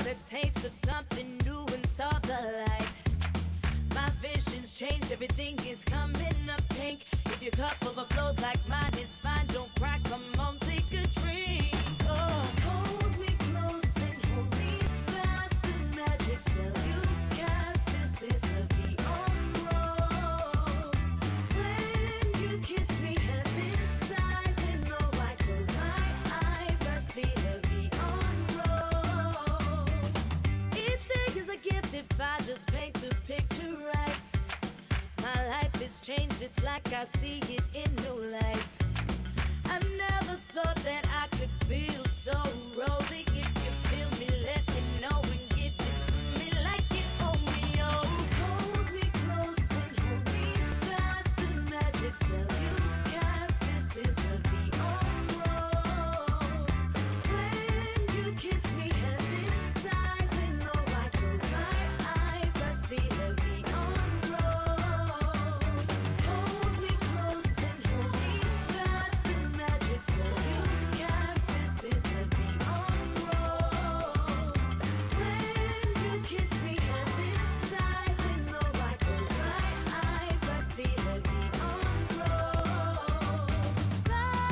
a taste of something new and saw the light. My vision's changed, everything is coming up pink. If your cup overflows like mine, it's fine, don't crack, come on, take a drink. Oh, hold me close and hold me fast, the magic spell you cast, this is the beyond rose. When you kiss me, heaven sighs, and though I close my eyes, I see the beyond rose. Each day is a gift if I just paint the picture right. My life has changed, it's like I see it in new light. I never thought that I could feel so rosy. If you feel me, let me know and give it to me like you owe me. Oh, hold me close and hold me fast, the magic spell you cast, this is the beyond rose. When you kiss me, heaven sighs, and though I close my eyes, I see the beyond rose. Hold me close and hold me fast, the magic spell you cast, this is the beyond rose. When you kiss me, heaven sighs, and though I close my eyes, I see the beyond rose.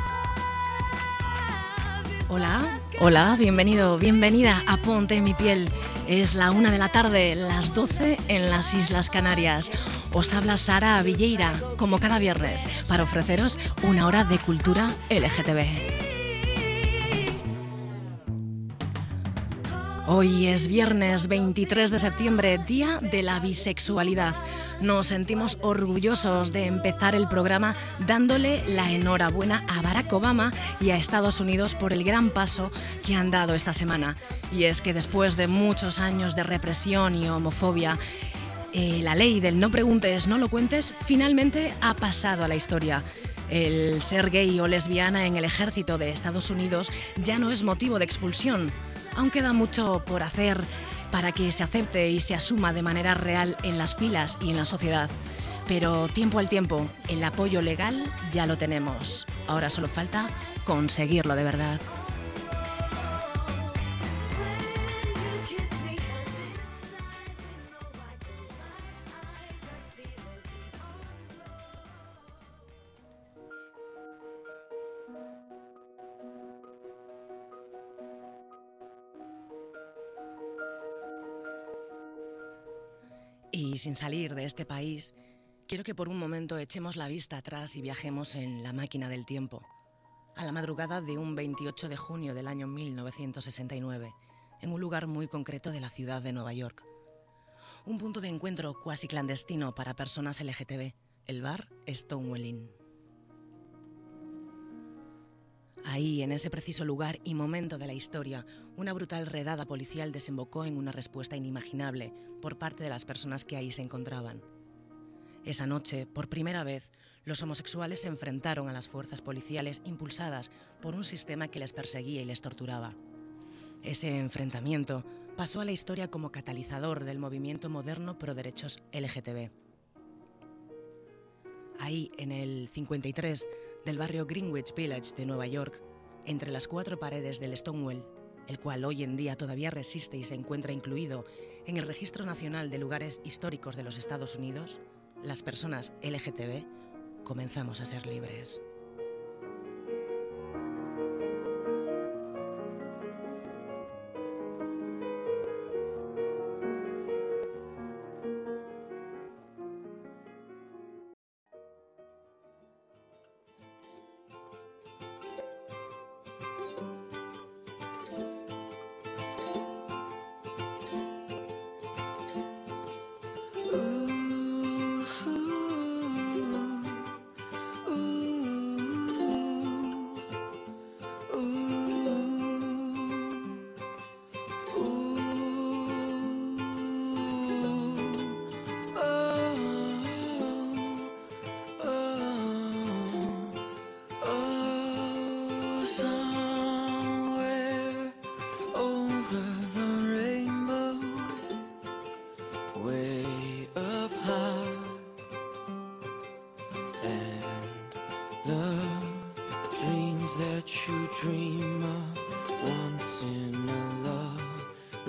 Hola, hola, bienvenido, bienvenida a Ponte en mi piel. Es la 1 de la tarde, las 12 en las Islas Canarias. Os habla Sara Villeira, como cada viernes, para ofreceros una hora de cultura LGTB. Hoy es viernes 23 de septiembre, Día de la Bisexualidad. Nos sentimos orgullosos de empezar el programa dándole la enhorabuena a Barack Obama y a Estados Unidos por el gran paso que han dado esta semana. Y es que después de muchos años de represión y homofobia, la ley del no preguntes, no lo cuentes, finalmente ha pasado a la historia. El ser gay o lesbiana en el ejército de Estados Unidos ya no es motivo de expulsión. Aún queda mucho por hacer para que se acepte y se asuma de manera real en las filas y en la sociedad. Pero tiempo al tiempo, el apoyo legal ya lo tenemos. Ahora solo falta conseguirlo de verdad. Y sin salir de este país, quiero que por un momento echemos la vista atrás y viajemos en la máquina del tiempo, a la madrugada de un 28 de junio del año 1969, en un lugar muy concreto de la ciudad de Nueva York. Un punto de encuentro cuasi clandestino para personas LGTB, el bar Stonewall Inn. Ahí, en ese preciso lugar y momento de la historia, una brutal redada policial desembocó en una respuesta inimaginable por parte de las personas que ahí se encontraban. Esa noche, por primera vez, los homosexuales se enfrentaron a las fuerzas policiales impulsadas por un sistema que les perseguía y les torturaba. Ese enfrentamiento pasó a la historia como catalizador del movimiento moderno pro derechos LGTB. Ahí, en el 53 del barrio Greenwich Village de Nueva York, entre las 4 paredes del Stonewall, el cual hoy en día todavía resiste y se encuentra incluido en el Registro Nacional de Lugares Históricos de los Estados Unidos, las personas LGTB comenzamos a ser libres.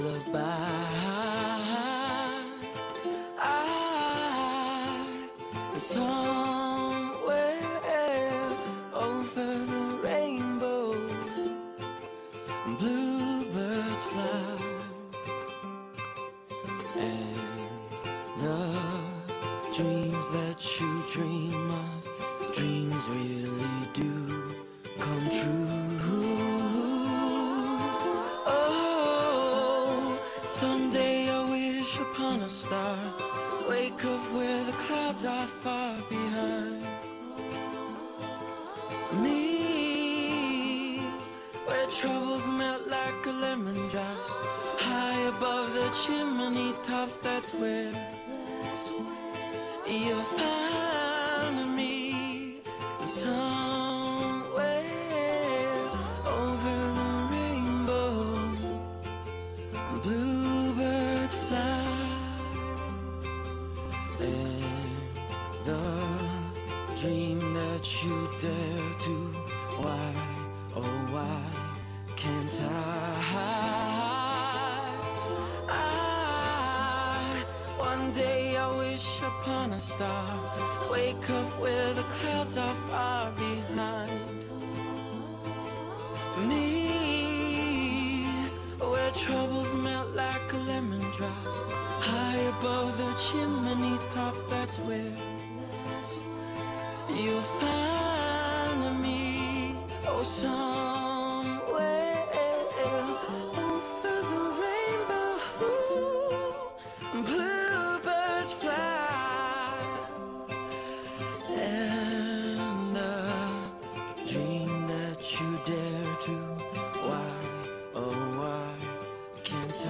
lullaby. Somewhere over the rainbow, bluebirds fly, and the dreams that you dream of, dreams really do come true. Oh, someday I wish upon a star, wake up where the clouds are far behind me, where troubles melt like a lemon drops, high above the chimney tops. That's where you'll find me, somewhere over the rainbow, bluebirds fly. And the dream that you dare to, why, oh why can't one day I wish upon a star, wake up where the clouds are far behind me, where troubles melt like a lemon drop, high above the chimney tops. That's where you'll find me, oh somewhere over the rainbow, bluebirds fly, and the dream that you dare to, why, oh why can't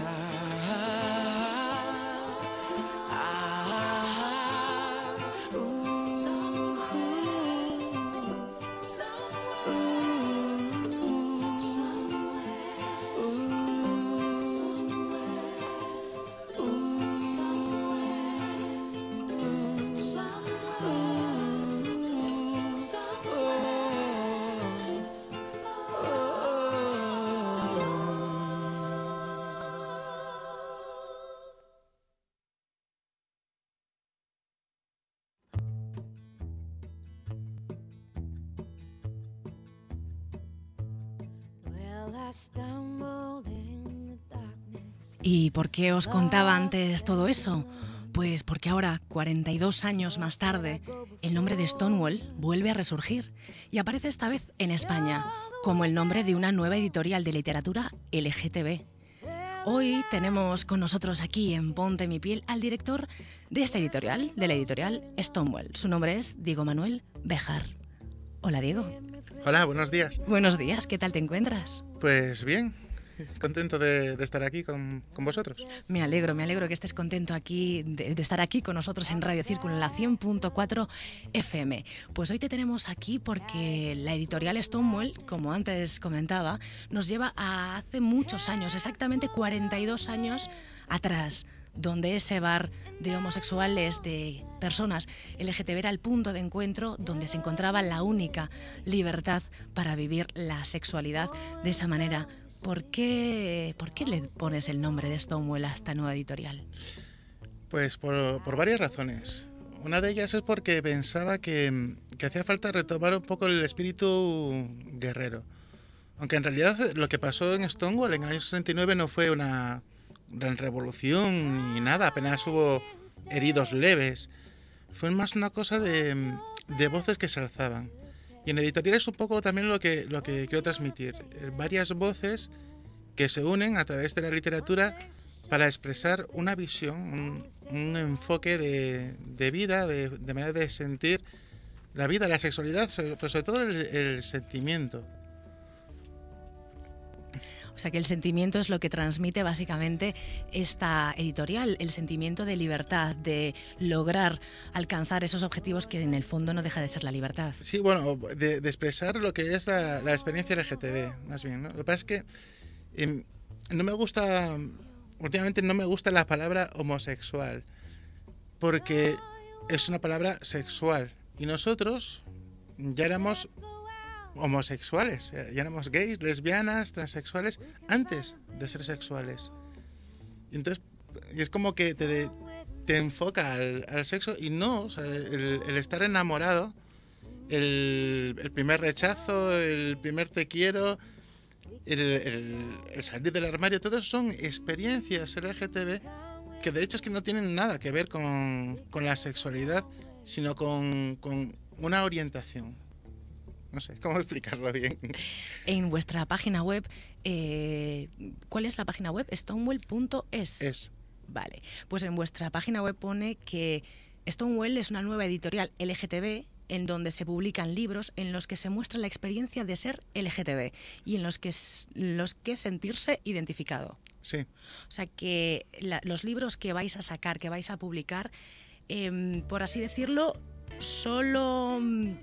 ¿Y por qué os contaba antes todo eso? Pues porque ahora, 42 años más tarde, el nombre de Stonewall vuelve a resurgir y aparece esta vez en España como el nombre de una nueva editorial de literatura LGTB. Hoy tenemos con nosotros aquí en Ponte mi piel al director de esta editorial, de la editorial Stonewall. Su nombre es Diego Manuel Béjar. Hola, Diego. Hola, buenos días. Buenos días, ¿qué tal te encuentras? Pues bien, contento de estar aquí con vosotros. Me alegro que estés contento aquí de estar aquí con nosotros en Radio Círculo, en la 100.4 FM. Pues hoy te tenemos aquí porque la editorial Stonewall, como antes comentaba, nos lleva a hace muchos años, exactamente 42 años atrás, donde ese bar de homosexuales, de personas LGTB era el punto de encuentro donde se encontraba la única libertad para vivir la sexualidad de esa manera. ¿Por qué le pones el nombre de Stonewall a esta nueva editorial? Pues por varias razones. Una de ellas es porque pensaba que hacía falta retomar un poco el espíritu guerrero. Aunque en realidad lo que pasó en Stonewall en el año 69 no fue una gran revolución ni nada, apenas hubo heridos leves. Fue más una cosa de voces que se alzaban. Y en editorial es un poco también lo que quiero transmitir. Varias voces que se unen a través de la literatura para expresar una visión, un enfoque de vida, de manera de sentir la vida, la sexualidad, pero sobre todo el sentimiento. O sea que el sentimiento es lo que transmite básicamente esta editorial, el sentimiento de libertad, de lograr alcanzar esos objetivos que en el fondo no deja de ser la libertad. Sí, bueno, de expresar lo que es la experiencia LGTB, más bien, ¿no? Lo que pasa es que no me gusta, últimamente no me gusta la palabra homosexual, porque es una palabra sexual y nosotros ya éramos homosexuales, ya éramos gays, lesbianas, transexuales, antes de ser sexuales. Y es como que te enfoca al sexo y no, o sea, el estar enamorado, el primer rechazo, el primer te quiero, el salir del armario, todo eso son experiencias LGTB que de hecho es que no tienen nada que ver con la sexualidad, sino con una orientación. No sé cómo explicarlo bien. En vuestra página web, ¿cuál es la página web? Stonewell.es. Es. Vale, pues en vuestra página web pone que Stonewell es una nueva editorial LGTB en donde se publican libros en los que se muestra la experiencia de ser LGTB y en los que sentirse identificado. Sí. O sea que los libros que vais a sacar, que vais a publicar, por así decirlo, solo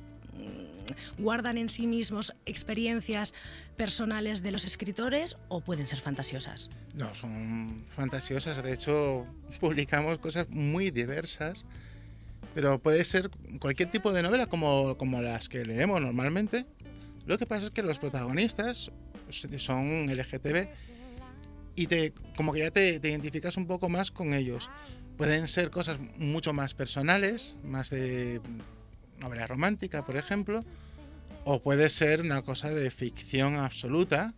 guardan en sí mismos experiencias personales de los escritores o pueden ser fantasiosas. No, son fantasiosas. De hecho, publicamos cosas muy diversas, pero puede ser cualquier tipo de novela como las que leemos normalmente. Lo que pasa es que los protagonistas son LGTB y como que ya te identificas un poco más con ellos. Pueden ser cosas mucho más personales, más de novela romántica, por ejemplo, o puede ser una cosa de ficción absoluta,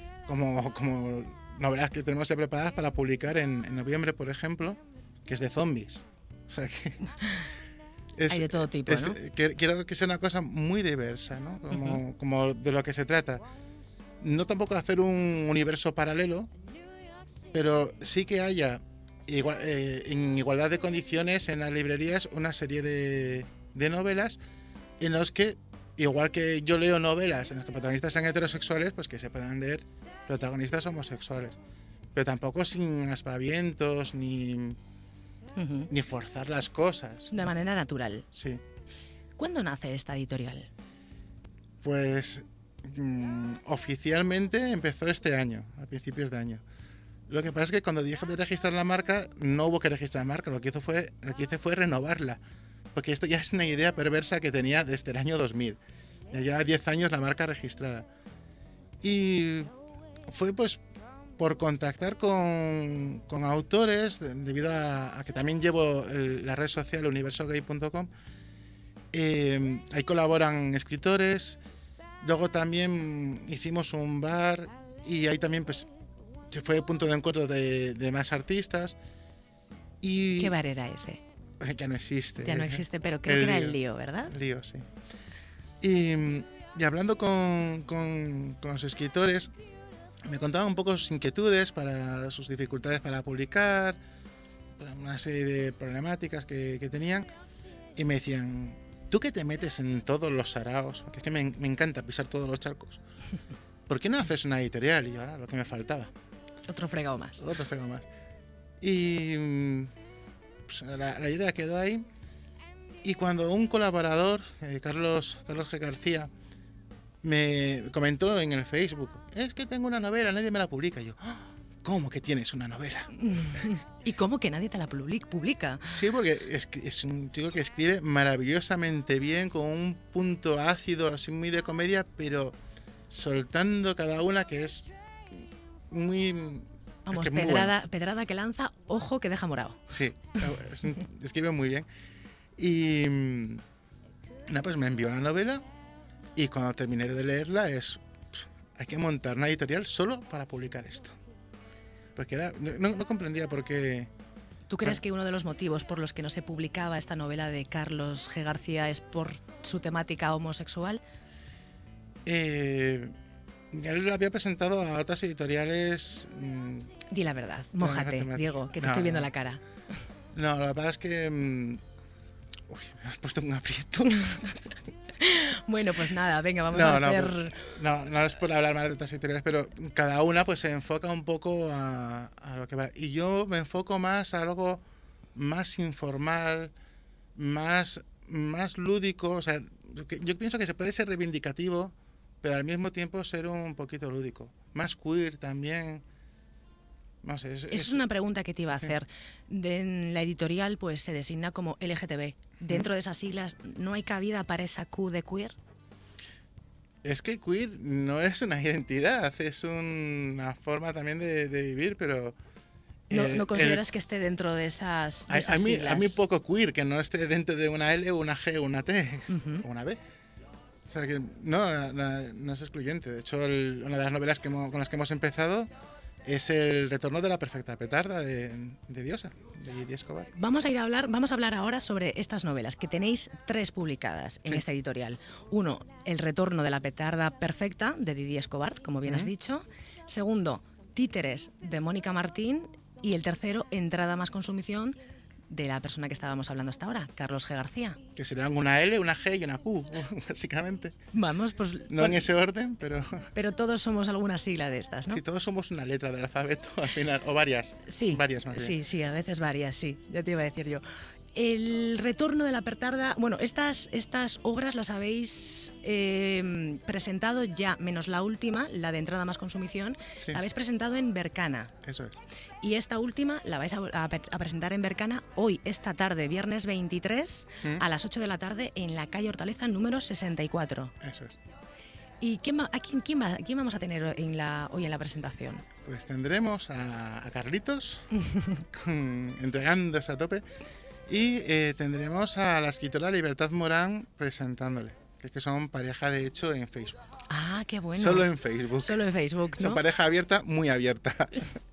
como novelas que tenemos ya preparadas para publicar en noviembre, por ejemplo, que es de zombies. O sea que hay de todo tipo, ¿no? Quiero que sea una cosa muy diversa, ¿no? Como de lo que se trata. No tampoco hacer un universo paralelo, pero sí que haya en igualdad de condiciones en las librerías una serie de novelas en los que, igual que yo leo novelas en las que protagonistas sean heterosexuales, pues que se puedan leer protagonistas homosexuales. Pero tampoco sin aspavientos ni forzar las cosas. De manera natural. Sí. ¿Cuándo nace esta editorial? Pues oficialmente empezó este año, a principios de año. Lo que pasa es que cuando dije de registrar la marca, no hubo que registrar la marca, lo que hice fue renovarla. Porque esto ya es una idea perversa que tenía desde el año 2000. Ya lleva 10 años la marca registrada. Y fue pues por contactar con autores, debido a que también llevo la red social universogay.com. Ahí colaboran escritores. Luego también hicimos un bar y ahí también pues se fue punto de encuentro de más artistas. Y ¿qué bar era ese? Ya no existe. Ya no existe, pero creo que era el Lío, ¿verdad? Lío, sí. Y hablando con los escritores, me contaban un poco sus inquietudes, sus dificultades para publicar, una serie de problemáticas que tenían, y me decían, ¿tú que te metes en todos los saraos? Porque es que me encanta pisar todos los charcos. ¿Por qué no haces una editorial? Y ahora lo que me faltaba. Otro fregado más. Otro fregado más. Y pues, la idea quedó ahí. Y cuando un colaborador, Carlos G. García, me comentó en el Facebook, es que tengo una novela, nadie me la publica. Y yo, ¿cómo que tienes una novela? ¿Y cómo que nadie te la publica? Sí, porque es un chico que escribe maravillosamente bien, con un punto ácido, así muy de comedia, pero soltando cada una, que es muy... Vamos, es que pedrada que lanza, ojo que deja morado. Sí, escribe muy bien. Y pues me envió la novela y cuando terminé de leerla hay que montar una editorial solo para publicar esto. Porque no comprendía por qué... ¿Tú crees que uno de los motivos por los que no se publicaba esta novela de Carlos G. García es por su temática homosexual? Él la había presentado a otras editoriales... Di la verdad, mójate, Diego, que te estoy viendo la cara. No, la verdad es que... me has puesto un aprieto. Bueno, pues nada, venga, vamos a hacer... No es por hablar mal de otras editoriales, pero cada una pues se enfoca un poco a lo que va. Y yo me enfoco más a algo más informal, más lúdico. O sea, yo pienso que se puede ser reivindicativo, pero al mismo tiempo ser un poquito lúdico. Más queer también. No sé, es una pregunta que te iba a hacer. En la editorial pues se designa como LGTB. Dentro de esas siglas, ¿no hay cabida para esa Q de queer? Es que queer no es una identidad, es una forma también de vivir, pero No consideras que esté dentro de esas siglas. A mí poco queer que no esté dentro de una L, una G, una T o una B. O sea que no es excluyente. De hecho, una de las novelas con las que hemos empezado es El retorno de la perfecta petarda de Diosa, de Lidia Escobar. Vamos a hablar ahora sobre estas novelas, que tenéis 3 publicadas en esta editorial. 1, El retorno de la petarda perfecta, de Didier Escobar, como bien has dicho. 2, Títeres, de Mónica Martín. Y el 3, Entrada más consumición, de la persona que estábamos hablando hasta ahora, Carlos G. García. Que serían una L, una G y una Q, básicamente. Vamos, pues... No en ese orden, pero... Pero todos somos alguna sigla de estas, ¿no? Sí, todos somos una letra del alfabeto al final, o varias. Sí, varias más bien. Sí, a veces varias, sí, ya te iba a decir yo. El retorno de la petarda, bueno, estas obras las habéis presentado ya, menos la última, la de Entrada más consumición, la habéis presentado en Bercana. Eso es. Y esta última la vais a presentar en Bercana hoy, esta tarde, viernes 23, a las 8 de la tarde, en la calle Hortaleza, número 64. Eso es. ¿Y quién vamos a tener hoy en la presentación? Pues tendremos a Carlitos entregándose a tope. Y tendremos a la escritora Libertad Morán presentándole, que son pareja de hecho en Facebook. Ah, qué bueno. Solo en Facebook. Solo en Facebook, ¿no? Son pareja abierta, muy abierta.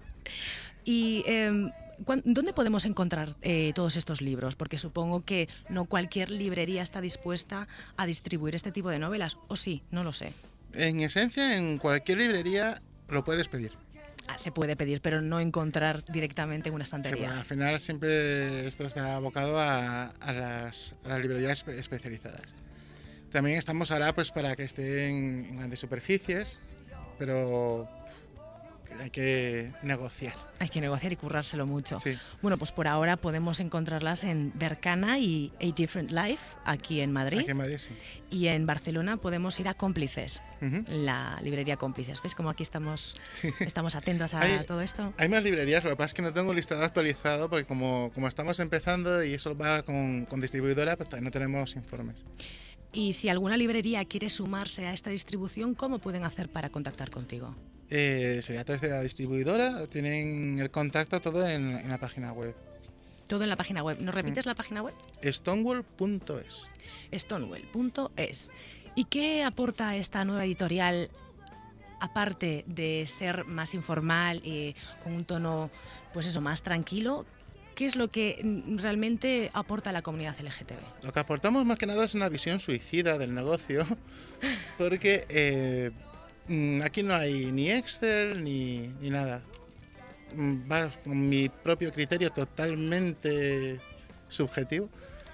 Y ¿dónde podemos encontrar todos estos libros? Porque supongo que no cualquier librería está dispuesta a distribuir este tipo de novelas, ¿o sí? No lo sé. En esencia, en cualquier librería lo puedes pedir. Se puede pedir, pero no encontrar directamente en una estantería. Sí, bueno, al final siempre esto está abocado a las librerías especializadas. También estamos ahora pues para que estén en grandes superficies, pero hay que negociar. Hay que negociar y currárselo mucho. Sí. Bueno, pues por ahora podemos encontrarlas en Bercana y A Different Life, aquí en Madrid. Aquí en Madrid, sí. Y en Barcelona podemos ir a Cómplices, la librería Cómplices. ¿Ves cómo aquí estamos atentos a todo esto? Hay más librerías, lo que pasa es que no tengo un listado actualizado porque como estamos empezando y eso va con distribuidora, pues no tenemos informes. Y si alguna librería quiere sumarse a esta distribución, ¿cómo pueden hacer para contactar contigo? Sería a través de la distribuidora, tienen el contacto todo en la página web. Todo en la página web. ¿Nos repites la página web? Stonewall.es. Stonewall.es. ¿Y qué aporta esta nueva editorial, aparte de ser más informal y con un tono, pues eso, más tranquilo? ¿Qué es lo que realmente aporta a la comunidad LGTB? Lo que aportamos más que nada es una visión suicida del negocio, porque aquí no hay ni Excel ni nada. Va con mi propio criterio totalmente subjetivo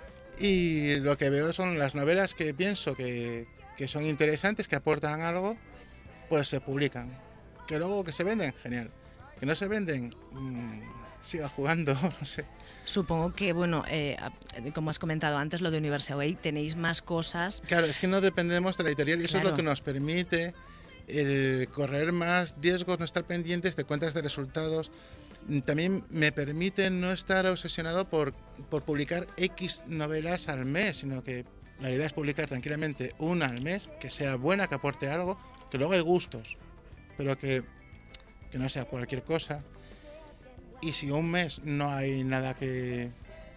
y lo que veo son las novelas que pienso que son interesantes, que aportan algo, pues se publican. Que luego que se venden, genial. Que no se venden, siga jugando, no sé. Supongo que, bueno, como has comentado antes, lo de Universal Way, tenéis más cosas. Claro, es que no dependemos de la editorial y eso es lo que nos permite el correr más riesgos, no estar pendientes de cuentas de resultados. También me permite no estar obsesionado por publicar X novelas al mes, sino que la idea es publicar tranquilamente una al mes, que sea buena, que aporte algo, que luego hay gustos, pero que no sea cualquier cosa. Y si un mes no hay nada que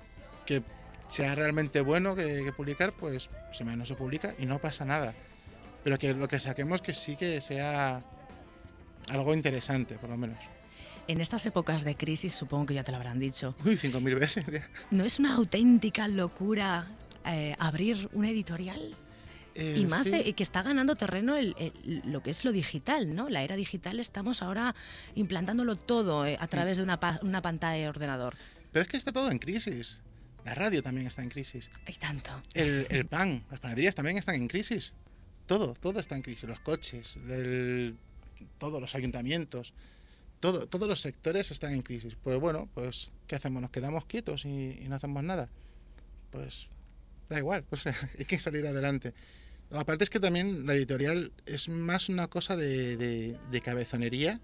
sea realmente bueno que publicar, pues ese mes no se publica y no pasa nada. Pero que lo que saquemos que sí que sea algo interesante, por lo menos. En estas épocas de crisis, supongo que ya te lo habrán dicho. Uy, 5000 veces ya. ¿No es una auténtica locura abrir una editorial? Y más sí. Que está ganando terreno lo que es lo digital, ¿no? La era digital, estamos ahora implantándolo todo a través de una pantalla de ordenador. Pero es que está todo en crisis. La radio también está en crisis. Hay tanto. El pan, las panaderías también están en crisis. Todo está en crisis. Los coches, todos los ayuntamientos, todos los sectores están en crisis. Pues bueno, pues ¿qué hacemos? ¿Nos quedamos quietos y no hacemos nada? Pues da igual, pues hay que salir adelante. Aparte es que también la editorial es más una cosa de cabezonería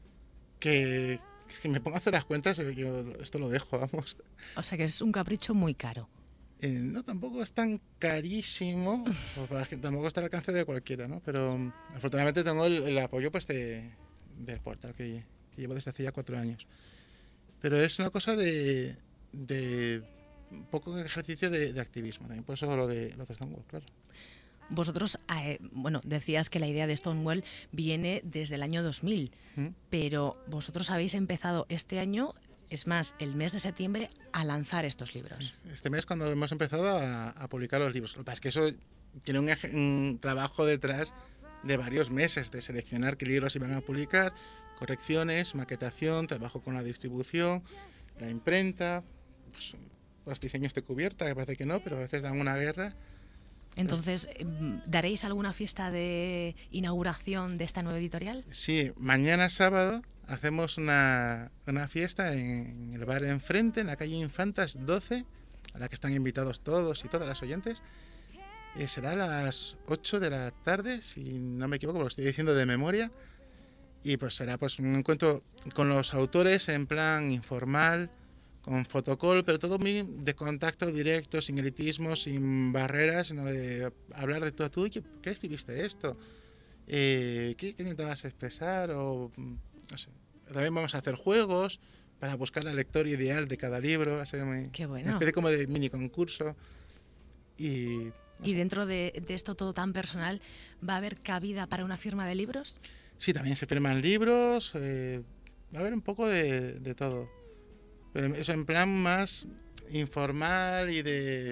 que me pongo a hacer las cuentas y yo esto lo dejo, vamos. O sea que es un capricho muy caro. No, tampoco es tan carísimo, pues tampoco está al alcance de cualquiera, ¿no? Pero afortunadamente tengo el apoyo pues del portal que llevo desde hace ya 4 años. Pero es una cosa de un poco ejercicio de activismo también, por eso lo de Stonewall, claro. Vosotros, bueno, decías que la idea de Stonewall viene desde el año 2000, pero vosotros habéis empezado este año, es más, el mes de septiembre, a lanzar estos libros. Sí, este mes cuando hemos empezado a publicar los libros. Lo que pasa es que eso tiene un trabajo detrás de varios meses, de seleccionar qué libros iban a publicar, correcciones, maquetación, trabajo con la distribución, la imprenta, pues, los diseños de cubierta, que parece que no, pero a veces dan una guerra. Entonces, ¿daréis alguna fiesta de inauguración de esta nueva editorial? Sí, mañana sábado hacemos una fiesta en el bar enfrente, en la calle Infantas 12, a la que están invitados todos y todas las oyentes. Será a las 8 de la tarde, si no me equivoco, lo estoy diciendo de memoria. Y pues será pues un encuentro con los autores en plan informal, con fotocall, pero todo muy de contacto directo, sin elitismo, sin barreras, sino de hablar de todo. ¿Tú qué escribiste esto? ¿Qué intentabas expresar? O, no sé. También vamos a hacer juegos para buscar al lector ideal de cada libro. Va a ser Qué bueno. una especie como de mini concurso. Y dentro de esto todo tan personal, ¿va a haber cabida para una firma de libros? Sí, también se firman libros. Va a haber un poco de todo. Eso en plan más informal y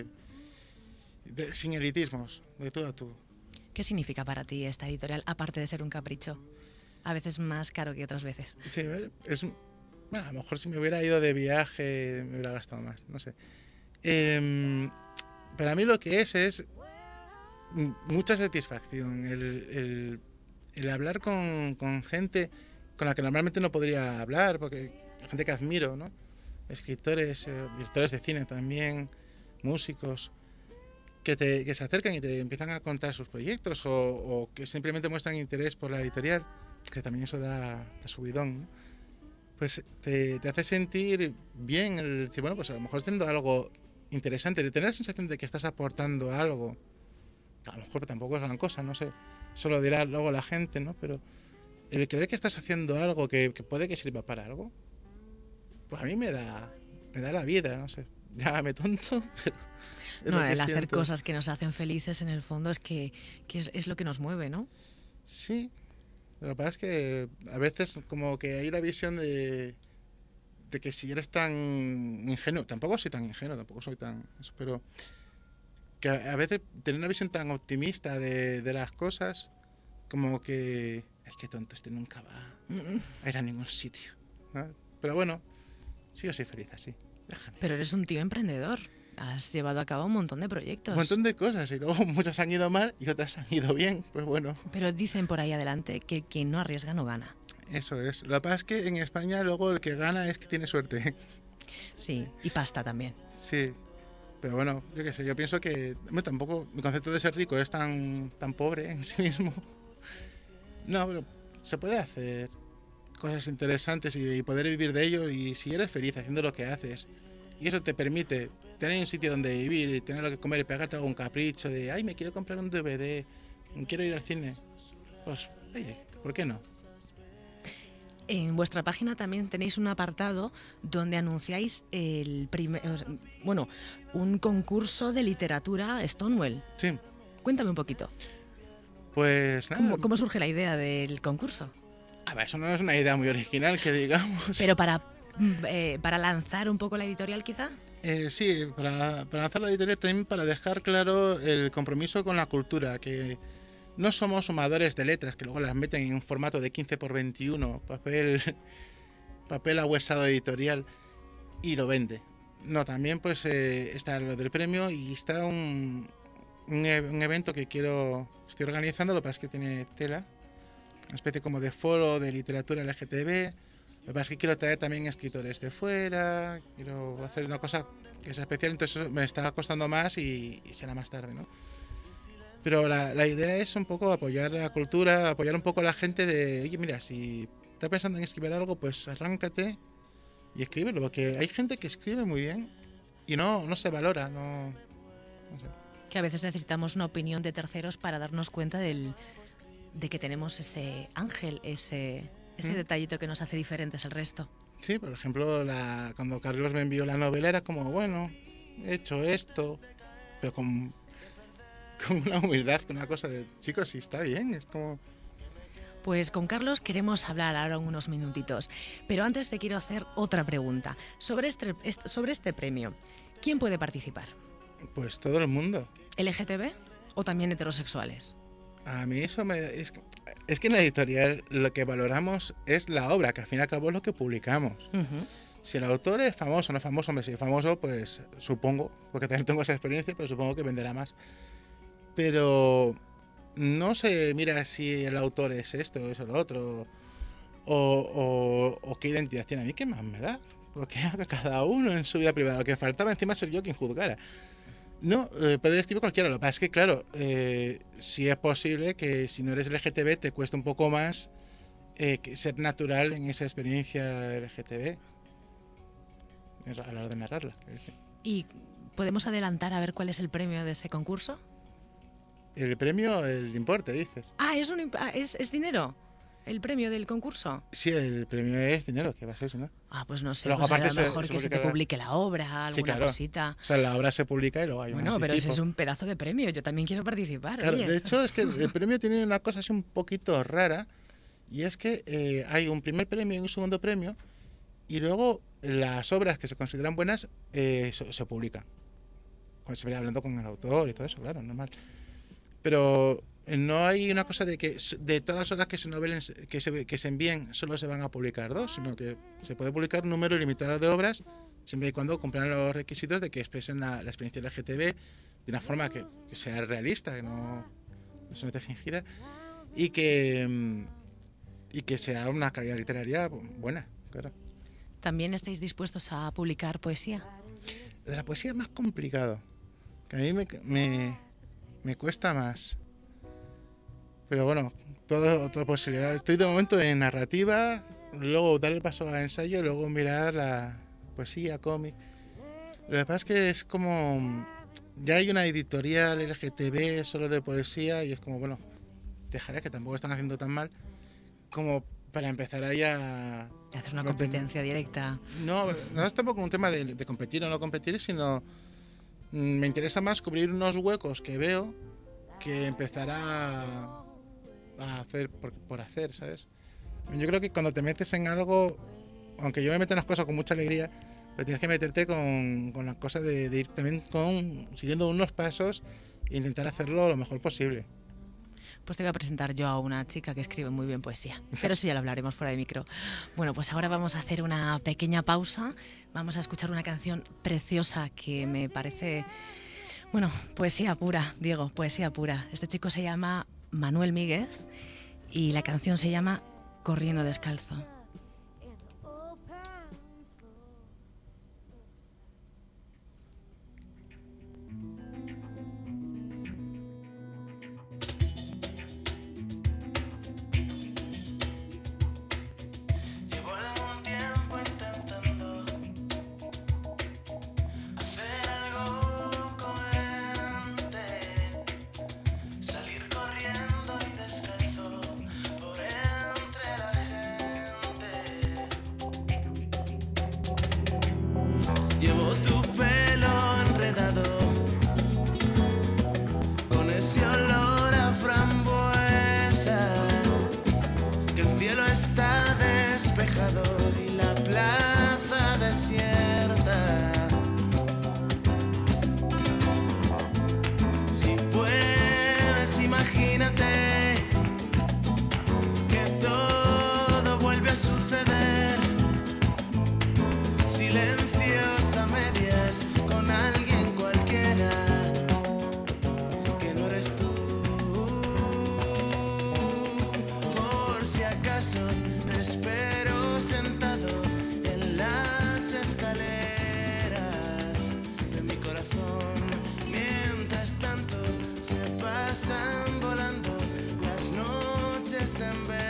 sin elitismos, de tú a tú. ¿Qué significa para ti esta editorial, aparte de ser un capricho? A veces más caro que otras veces. Sí, bueno, a lo mejor si me hubiera ido de viaje me hubiera gastado más, no sé. Para mí lo que es mucha satisfacción, el hablar con gente con la que normalmente no podría hablar, porque gente que admiro, ¿no? Escritores, directores de cine también, músicos, que se acercan y te empiezan a contar sus proyectos o que simplemente muestran interés por la editorial, que también eso da subidón, ¿no? Pues te hace sentir bien el decir, bueno, pues a lo mejor estoy haciendo algo interesante, de tener la sensación de que estás aportando algo, a lo mejor tampoco es gran cosa, no sé, eso lo dirá luego la gente, ¿no? Pero el creer que estás haciendo algo que puede que sirva para algo, pues a mí me da la vida, no sé, llámame tonto, pero no, el hacer cosas que nos hacen felices en el fondo que es lo que nos mueve, ¿no? Sí, lo que pasa es que a veces como que hay la visión de que si eres tan ingenuo, tampoco soy tan ingenuo, tampoco soy tan... pero que a veces tener una visión tan optimista de las cosas, como que... es que tonto, este nunca va a ir a ningún sitio, ¿no? Pero bueno, sí, yo soy feliz así. Déjame. Pero eres un tío emprendedor. Has llevado a cabo un montón de proyectos. Un montón de cosas, y luego muchas han ido mal y otras han ido bien, pues bueno. Pero dicen por ahí adelante que quien no arriesga no gana. Eso es. Lo que pasa es que en España luego el que gana es que tiene suerte. Sí, y pasta también. Sí, pero bueno, yo qué sé, yo pienso que tampoco mi concepto de ser rico es tan pobre en sí mismo. No, pero se puede hacer cosas interesantes y poder vivir de ello, y si eres feliz haciendo lo que haces y eso te permite tener un sitio donde vivir y tener lo que comer y pegarte algún capricho de ay, me quiero comprar un DVD, quiero ir al cine, pues oye, ¿por qué no? En vuestra página también tenéis un apartado donde anunciáis un concurso de literatura Stonewall. Sí. Cuéntame un poquito. Pues nada. ¿Cómo surge la idea del concurso? A ver, eso no es una idea muy original, que digamos. Pero para lanzar un poco la editorial, quizá. Sí, para lanzar la editorial, también para dejar claro el compromiso con la cultura, que no somos sumadores de letras que luego las meten en un formato de 15x21, papel ahuesado editorial, y lo vende. No, también pues está lo del premio y está un evento que estoy organizando. Lo que pasa es que tiene tela, una especie como de foro de literatura LGTB. Lo que pasa es que quiero traer también escritores de fuera, quiero hacer una cosa que sea especial, entonces me está costando más y será más tarde, ¿no? Pero la idea es un poco apoyar la cultura, apoyar un poco a la gente de, oye, mira, si estás pensando en escribir algo, pues arráncate y escríbelo, porque hay gente que escribe muy bien y no se valora, no sé. Que a veces necesitamos una opinión de terceros para darnos cuenta de que tenemos ese ángel, ese detallito que nos hace diferentes al resto. Sí, por ejemplo, cuando Carlos me envió la novela era como, bueno, he hecho esto, pero con una humildad, con una cosa de, chicos, sí está bien, es como... Pues con Carlos queremos hablar ahora unos minutitos, pero antes te quiero hacer otra pregunta sobre este premio. ¿Quién puede participar? Pues todo el mundo. ¿LGTB o también heterosexuales? A mí eso es que en la editorial lo que valoramos es la obra, que al fin y al cabo es lo que publicamos. Uh-huh. Si el autor es famoso o no es famoso, hombre, si es famoso, pues supongo, porque también tengo esa experiencia, pero supongo que venderá más. Pero no se mira si el autor es esto o es lo otro, o qué identidad tiene. A mí qué más me da, lo que haga cada uno en su vida privada. Lo que faltaba encima ser yo quien juzgara. No, puede escribir cualquiera. Lo que pasa es que, claro, sí es posible que si no eres LGTB te cueste un poco más ser natural en esa experiencia LGTB a la hora de narrarla. ¿Y podemos adelantar a ver cuál es el premio de ese concurso? El premio, el importe, dices. Ah, ¿es dinero el premio del concurso? Sí, el premio es dinero, ¿qué va a ser si no? Ah, pues no sé, Luego, pues a aparte lo mejor que se te publicará... publique la obra, alguna sí, claro. cosita. O sea, la obra se publica y luego hay un Bueno, pero ese anticipo. es un pedazo de premio, yo también quiero participar. Claro, oye. de hecho, es que el premio tiene una cosa así un poquito rara, y es que hay un primer premio y un segundo premio, y luego las obras que se consideran buenas se publican. Cuando se vaya hablando con el autor y todo eso, claro, normal. Pero no hay una cosa de que de todas las obras que se envíen solo se van a publicar 2, sino que se puede publicar un número ilimitado de obras siempre y cuando cumplan los requisitos de que expresen la experiencia LGTB de una forma que sea realista, que no se note fingida y que sea una calidad literaria buena, claro. ¿También estáis dispuestos a publicar poesía? De la poesía es más complicado, que a mí me cuesta más. Pero bueno, todo posibilidad. Estoy de momento en narrativa, luego dar el paso a ensayo, luego mirar la poesía, cómic. Lo que pasa es que es como... Ya hay una editorial LGTB solo de poesía y es como, bueno, dejaré que tampoco están haciendo tan mal como para empezar ahí a... Hacer una competencia directa. No es tampoco un tema de competir o no competir, sino me interesa más cubrir unos huecos que veo que empezar a hacer por hacer, ¿sabes? Yo creo que cuando te metes en algo, aunque yo me meto en las cosas con mucha alegría, pero tienes que meterte con la cosa de ir también siguiendo unos pasos e intentar hacerlo lo mejor posible. Pues te voy a presentar yo a una chica que escribe muy bien poesía, pero eso ya lo hablaremos fuera de micro. Bueno, pues ahora vamos a hacer una pequeña pausa, vamos a escuchar una canción preciosa que me parece, bueno, poesía pura, Diego, poesía pura. Este chico se llama Manuel Míguez y la canción se llama Corriendo descalzo. Llevo tu pelo enredado con ese olor a frambuesa, que el cielo está despejado y la plaza desierta. Si puedes, imagínate que todo vuelve a suceder. Silencios a medias con alguien cualquiera que no eres tú. Por si acaso te espero sentado en las escaleras de mi corazón. Mientras tanto se pasan volando las noches en vela.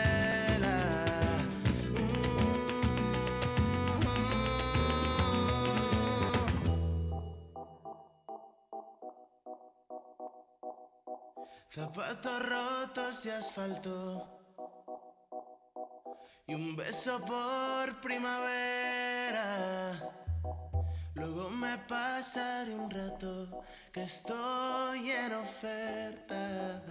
Zapatos rotos y asfalto y un beso por primavera. Luego me pasaré un rato que estoy en oferta.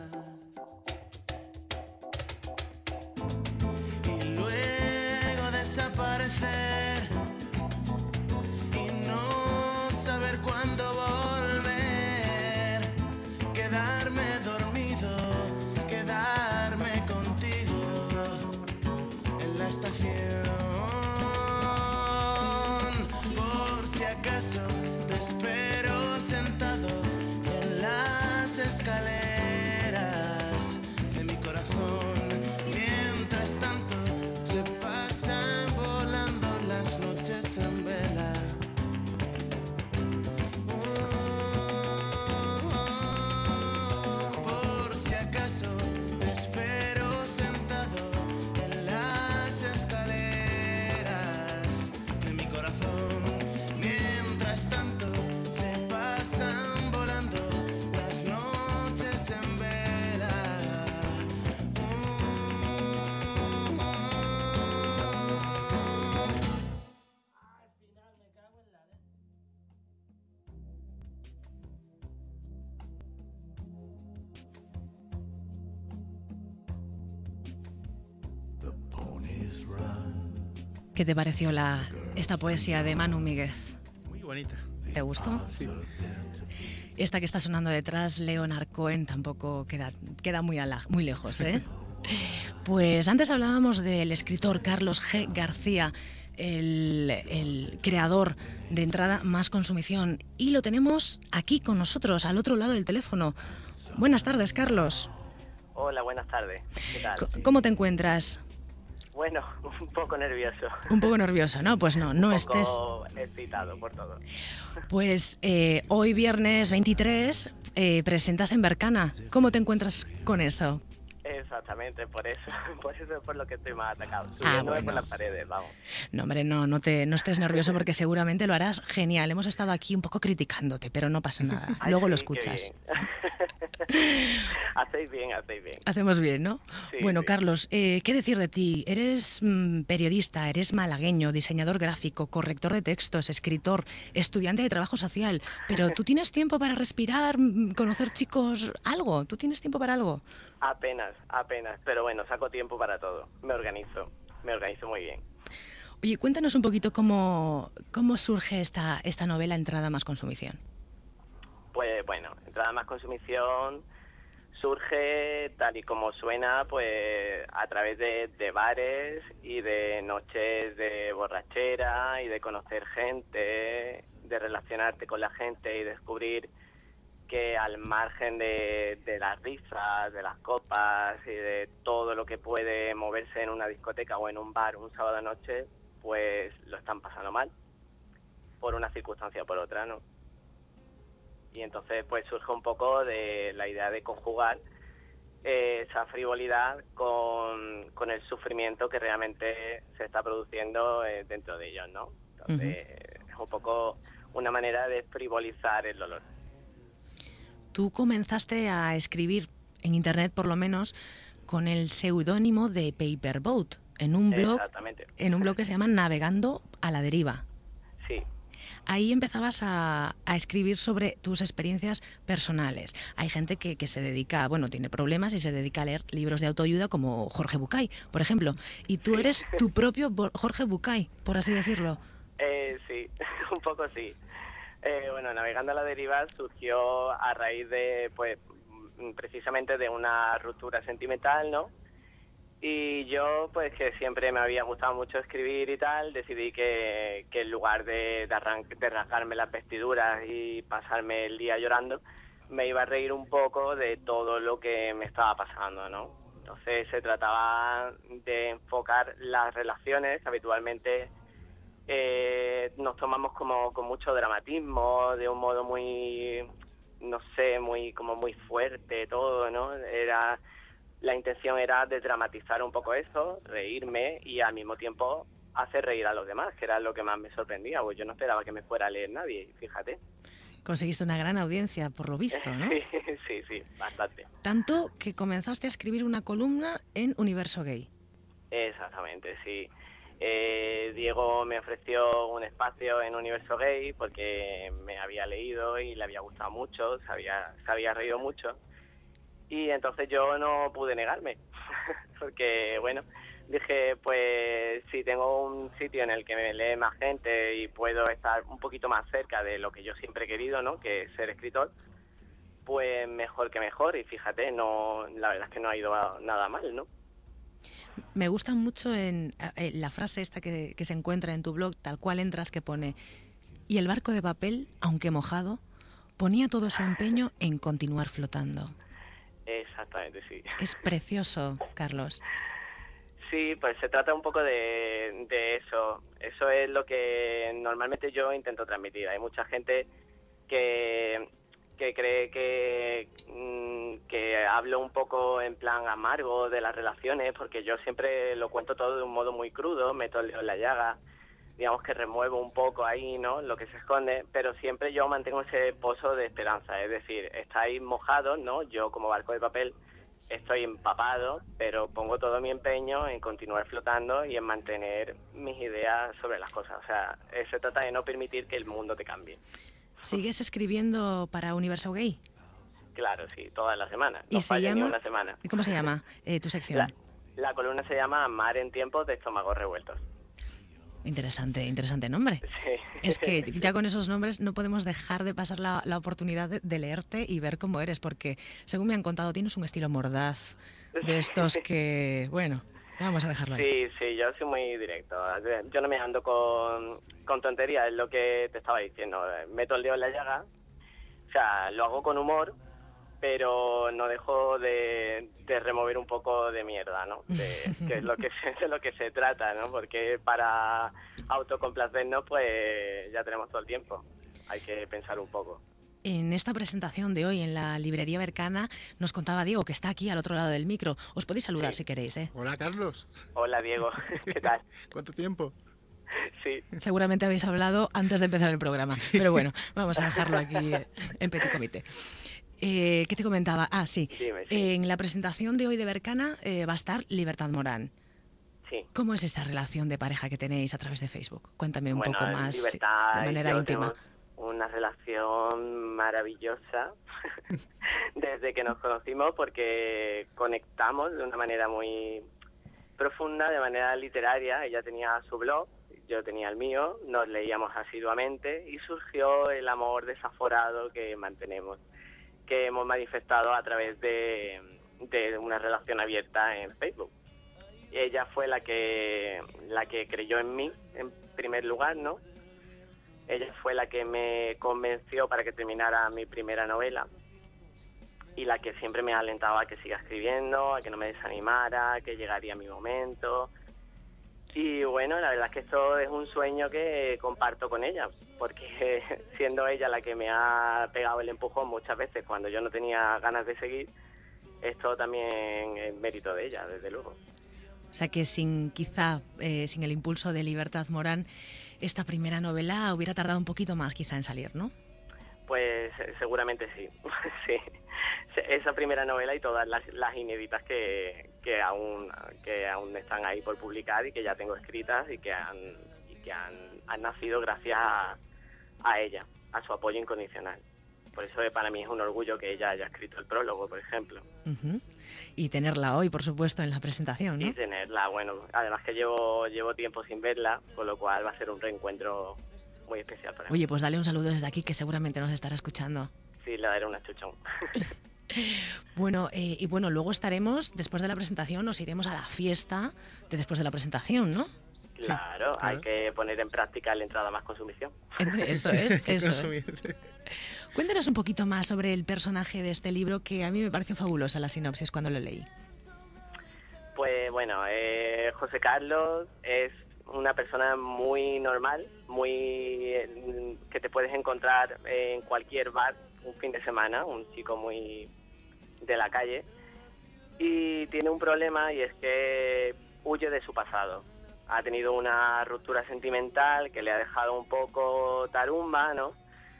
Y luego desaparecer y no saber cuándo volver. Quedarme dormido, quedarme contigo en la estación. Por si acaso te espero sentado en las escaleras de mi corazón. Mientras tanto se pasan volando las noches en vela. Por si acaso te espero sentado en las escaleras de mi corazón. Mientras tanto se pasan volando las noches en vela. ¿Qué te pareció esta poesía de Manu Míguez? Muy bonita. ¿Te gustó? Sí. Esta que está sonando detrás, Leonard Cohen, tampoco queda muy lejos, ¿eh? Pues antes hablábamos del escritor Carlos G. García, el creador de Entrada Más Consumición, y lo tenemos aquí con nosotros, al otro lado del teléfono. Buenas tardes, Carlos. Hola, buenas tardes. ¿Qué tal? ¿Cómo te encuentras? Bueno, un poco nervioso. Un poco nervioso, ¿no? Pues no estés. Un poco excitado por todo. Pues hoy viernes 23 presentas en Bercana. ¿Cómo te encuentras con eso? Exactamente, por eso es por lo que estoy más atacado. Subiéndome bueno. por las paredes, vamos. No, hombre, no estés nervioso porque seguramente lo harás genial. Hemos estado aquí un poco criticándote, pero no pasa nada. Ay, Luego sí, lo qué escuchas. bien. Hacéis bien. Hacemos bien, ¿no? Sí, bueno, sí. Carlos, ¿qué decir de ti? Eres periodista, eres malagueño, diseñador gráfico, corrector de textos, escritor, estudiante de trabajo social, pero ¿tú tienes tiempo para respirar, conocer chicos, algo? ¿Tú tienes tiempo para algo? Apenas, pero bueno, saco tiempo para todo. Me organizo muy bien. Oye, cuéntanos un poquito cómo surge esta novela Entrada Más Consumición. Pues bueno, Entrada Más Consumición surge tal y como suena, pues a través de bares y de noches de borrachera y de conocer gente, de relacionarte con la gente y descubrir que al margen de las risas, de las copas y de todo lo que puede moverse en una discoteca o en un bar un sábado noche, pues lo están pasando mal, por una circunstancia o por otra, ¿no? Y entonces pues surge un poco de la idea de conjugar esa frivolidad con el sufrimiento que realmente se está produciendo dentro de ellos, ¿no? Entonces es un poco una manera de frivolizar el dolor. Tú comenzaste a escribir en internet, por lo menos, con el seudónimo de Paperboat, en un blog que se llama Navegando a la Deriva. Sí. Ahí empezabas a escribir sobre tus experiencias personales. Hay gente que se dedica, tiene problemas y se dedica a leer libros de autoayuda como Jorge Bucay, por ejemplo. Y tú eres tu propio Jorge Bucay, por así decirlo. Sí, un poco sí. Navegando a la Deriva surgió a raíz de, pues, precisamente de una ruptura sentimental, ¿no? Y yo, pues, que siempre me había gustado mucho escribir y tal, decidí que en lugar de rasgarme las vestiduras y pasarme el día llorando, me iba a reír un poco de todo lo que me estaba pasando, ¿no? Entonces se trataba de enfocar las relaciones que habitualmente nos tomamos como con mucho dramatismo, de un modo muy, no sé, muy fuerte todo, ¿no? La intención era de dramatizar un poco eso, reírme y al mismo tiempo hacer reír a los demás, que era lo que más me sorprendía, pues yo no esperaba que me fuera a leer nadie, fíjate. Conseguiste una gran audiencia, por lo visto, ¿no? Sí, bastante. Tanto que comenzaste a escribir una columna en Universo Gay. Exactamente, sí. Diego me ofreció un espacio en Universo Gay porque me había leído y le había gustado mucho, se había reído mucho. Y entonces yo no pude negarme, porque bueno, dije, pues si tengo un sitio en el que me lee más gente y puedo estar un poquito más cerca de lo que yo siempre he querido, ¿no?, que es ser escritor, pues mejor que mejor. Y fíjate, no, la verdad es que no ha ido nada mal, ¿no? Me gusta mucho en la frase esta que se encuentra en tu blog, tal cual entras, que pone: y el barco de papel, aunque mojado, ponía todo su empeño en continuar flotando. Exactamente, sí. Es precioso, Carlos. Sí, pues se trata un poco de eso. Eso es lo que normalmente yo intento transmitir. Hay mucha gente que cree que hablo un poco en plan amargo de las relaciones, porque yo siempre lo cuento todo de un modo muy crudo, meto el dedo en la llaga, digamos que remuevo un poco ahí, ¿no?, lo que se esconde, pero siempre yo mantengo ese pozo de esperanza. Es decir, estáis mojados, ¿no? Yo, como barco de papel, estoy empapado, pero pongo todo mi empeño en continuar flotando y en mantener mis ideas sobre las cosas. O sea, se trata de no permitir que el mundo te cambie. ¿Sigues escribiendo para Universo Gay? Claro, sí, todas las semanas. No ¿Y se falla ni llama? una semana. ¿Y cómo se llama tu sección? La columna se llama Mar en tiempos de estómagos revueltos. Interesante nombre. Sí. Es que ya con esos nombres no podemos dejar de pasar la oportunidad de leerte y ver cómo eres, porque según me han contado tienes un estilo mordaz, de estos que, bueno, vamos a dejarlo ahí. Sí, yo soy muy directo. Yo no me ando con tonterías, es lo que te estaba diciendo. Meto el dedo en la llaga, o sea, lo hago con humor, pero no dejo de remover un poco de mierda, ¿no? Que es de lo que se trata, ¿no? Porque para autocomplacernos, pues ya tenemos todo el tiempo. Hay que pensar un poco. En esta presentación de hoy en la librería Bercana nos contaba Diego, que está aquí al otro lado del micro. Os podéis saludar si queréis, ¿eh? Hola, Carlos. Hola, Diego. ¿Qué tal? ¿Cuánto tiempo? Sí. Seguramente habéis hablado antes de empezar el programa, pero bueno, vamos a dejarlo aquí en petit comité. ¿Qué te comentaba? Ah, sí. Dime, sí. En la presentación de hoy de Bercana va a estar Libertad Morán. Sí. ¿Cómo es esa relación de pareja que tenéis a través de Facebook? Cuéntame un poco más Libertad de manera íntima. Una relación maravillosa desde que nos conocimos, porque conectamos de una manera muy profunda, de manera literaria. Ella tenía su blog, yo tenía el mío, nos leíamos asiduamente y surgió el amor desaforado que mantenemos, que hemos manifestado a través de una relación abierta en Facebook. Ella fue la que creyó en mí, en primer lugar, ¿no? Ella fue la que me convenció para que terminara mi primera novela y la que siempre me alentaba a que siga escribiendo, a que no me desanimara, que llegaría mi momento. Y bueno, la verdad es que esto es un sueño que comparto con ella, porque siendo ella la que me ha pegado el empujón muchas veces cuando yo no tenía ganas de seguir, esto también es mérito de ella, desde luego. O sea que sin el impulso de Libertad Morán, esta primera novela hubiera tardado un poquito más quizá en salir, ¿no? Pues seguramente sí. Sí. Esa primera novela y todas las inéditas que aún están ahí por publicar y que ya tengo escritas y que han nacido gracias a ella, a su apoyo incondicional. Por eso para mí es un orgullo que ella haya escrito el prólogo, por ejemplo. Uh-huh. Y tenerla hoy, por supuesto, en la presentación, ¿no? Y tenerla, bueno, además que llevo tiempo sin verla, con lo cual va a ser un reencuentro muy especial para mí. Oye, pues dale un saludo desde aquí, que seguramente nos estará escuchando. Sí, le daré una chuchón. Bueno, y bueno, luego estaremos, después de la presentación, nos iremos a la fiesta de después de la presentación, ¿no? Claro, sí, hay que poner en práctica la entrada más consumición. Eso es. Cuéntanos un poquito más sobre el personaje de este libro, que a mí me pareció fabulosa la sinopsis cuando lo leí. Pues bueno, José Carlos es una persona muy normal, que te puedes encontrar en cualquier bar un fin de semana, un chico muy de la calle, y tiene un problema, y es que huye de su pasado. Ha tenido una ruptura sentimental que le ha dejado un poco tarumba, ¿no?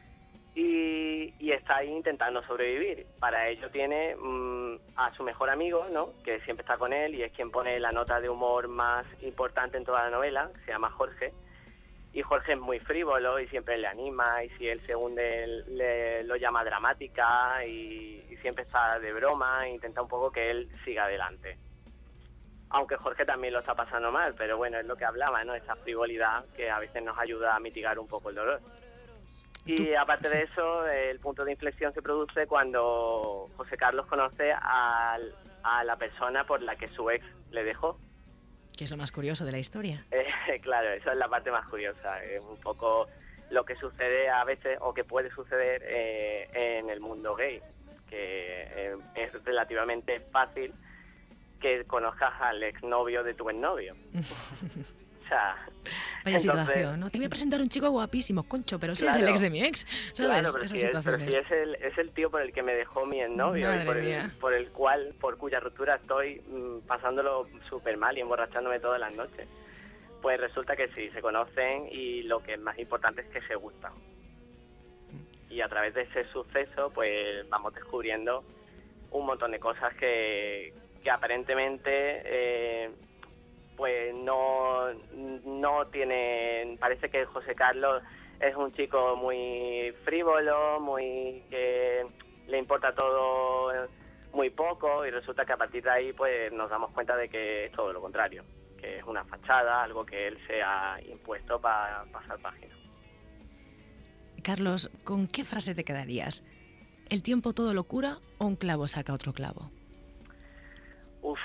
y está ahí intentando sobrevivir. Para ello tiene a su mejor amigo, ¿no?, que siempre está con él y es quien pone la nota de humor más importante en toda la novela, se llama Jorge. Y Jorge es muy frívolo y siempre le anima, y si él se hunde lo llama dramática y siempre está de broma e intenta un poco que él siga adelante. Aunque Jorge también lo está pasando mal, pero bueno, es lo que hablaba, ¿no?, esa frivolidad que a veces nos ayuda a mitigar un poco el dolor. Y aparte de eso, el punto de inflexión se produce cuando José Carlos conoce a la persona por la que su ex le dejó. Que es lo más curioso de la historia. Claro, eso es la parte más curiosa. Es un poco lo que sucede a veces o que puede suceder en el mundo gay, que es relativamente fácil que conozcas al exnovio de tu exnovio. O sea, vaya entonces, situación, ¿no? Te voy a presentar a un chico guapísimo, concho, pero si claro, es el ex de mi ex, ¿sabes? Claro, pero Esas si situaciones. es el tío por el que me dejó mi exnovio Madre y mía. por cuya ruptura estoy pasándolo súper mal y emborrachándome todas las noches. Pues resulta que sí, se conocen y lo que es más importante es que se gustan. Y a través de ese suceso, pues vamos descubriendo un montón de cosas que aparentemente pues no tienen. Parece que José Carlos es un chico muy frívolo, muy que le importa todo muy poco, y resulta que a partir de ahí pues nos damos cuenta de que es todo lo contrario, que es una fachada, algo que él se ha impuesto para pasar página. Carlos, ¿con qué frase te quedarías? ¿El tiempo todo lo cura o un clavo saca otro clavo? Uf.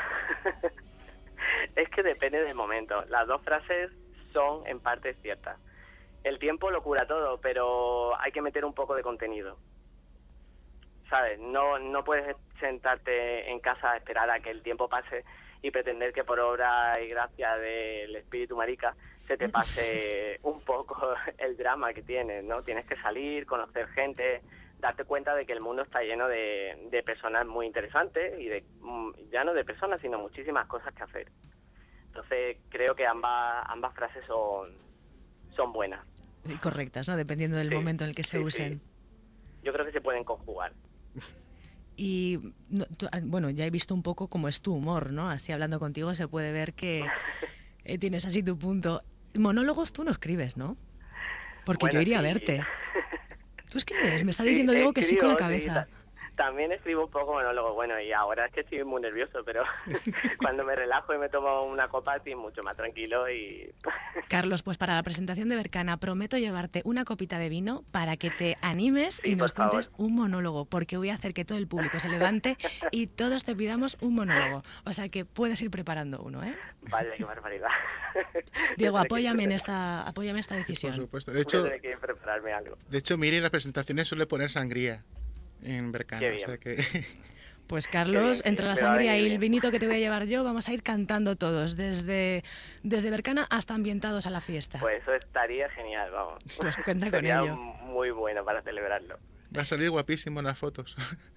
Es que depende del momento. Las dos frases son en parte ciertas. El tiempo lo cura todo, pero hay que meter un poco de contenido. ¿Sabes? No puedes sentarte en casa a esperar a que el tiempo pase y pretender que por obra y gracia del espíritu marica se te pase un poco el drama que tienes, ¿no? Tienes que salir, conocer gente, darte cuenta de que el mundo está lleno de personas muy interesantes y ya no de personas, sino muchísimas cosas que hacer. Entonces creo que ambas frases son buenas. Y correctas, ¿no? Dependiendo del momento en el que se usen. Sí. Yo creo que se pueden conjugar. Y bueno, ya he visto un poco cómo es tu humor, ¿no? Así hablando contigo se puede ver que tienes así tu punto. Monólogos tú no escribes, ¿no? Porque bueno, yo iría sí. a verte. ¿Tú escribes? Me está diciendo Diego que sí con la cabeza. Sí, también escribo un poco monólogo, bueno, y ahora es que estoy muy nervioso, pero cuando me relajo y me tomo una copa estoy mucho más tranquilo y... Carlos, pues para la presentación de Berkana prometo llevarte una copita de vino para que te animes sí, y nos por cuentes favor. un monólogo, porque voy a hacer que todo el público se levante y todos te pidamos un monólogo. O sea que puedes ir preparando uno, ¿eh? Vaya, qué barbaridad. Diego, apóyame en esta decisión. Por supuesto. Voy a tener que prepararme algo. De hecho, Miri en las presentaciones suele poner sangría en Berkana. Qué bien. O sea que... Pues Carlos, bien, entre la me va a sangría venir y el bien. vinito que te voy a llevar yo, vamos a ir cantando todos, desde Berkana hasta ambientados a la fiesta. Pues eso estaría genial, vamos. Pues cuenta con Sería ello. muy bueno para celebrarlo. Va a salir guapísimo en las fotos.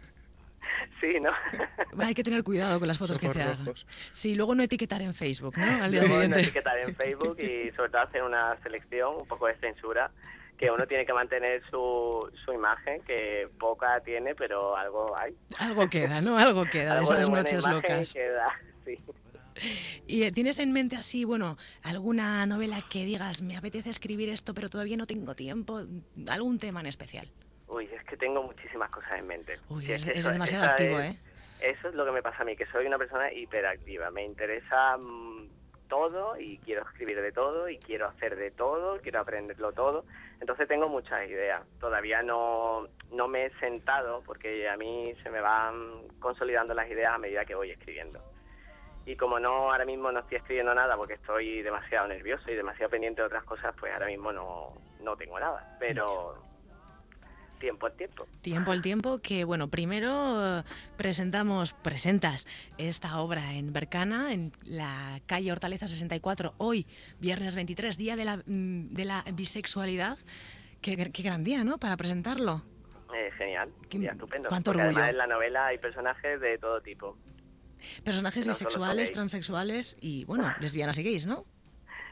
Sí, ¿no? Hay que tener cuidado con las fotos que Ojos se hagan. rojos. Sí, luego no etiquetar en Facebook, ¿no? Al día Luego no siguiente. etiquetar en Facebook y sobre todo hacer una selección, un poco de censura, que uno tiene que mantener su imagen, que poca tiene, pero algo hay. Algo queda, ¿no? Algo queda de Algo esas buena noches imagen locas. queda, sí. ¿Y tienes en mente así, bueno, alguna novela que digas, me apetece escribir esto, pero todavía no tengo tiempo? ¿Algún tema en especial? Uy, es que tengo muchísimas cosas en mente. Uy, Sí, es eres que demasiado esa activo, es- ¿eh? Eso es lo que me pasa a mí, que soy una persona hiperactiva. Me interesa todo y quiero escribir de todo y quiero hacer de todo, quiero aprenderlo todo. Entonces tengo muchas ideas. Todavía no me he sentado porque a mí se me van consolidando las ideas a medida que voy escribiendo. Y como ahora mismo no estoy escribiendo nada porque estoy demasiado nervioso y demasiado pendiente de otras cosas, pues ahora mismo no tengo nada. Pero tiempo al tiempo. Tiempo al tiempo, que bueno, primero presentas esta obra en Berkana, en la calle Hortaleza 64, hoy, viernes 23, día de la bisexualidad. Qué gran día, ¿no?, para presentarlo. Genial, ya, estupendo. Cuánto Porque orgullo. además en la novela hay personajes de todo tipo. Personajes No solo bisexuales, gays. transexuales y, bueno, lesbianas y gays, ¿no?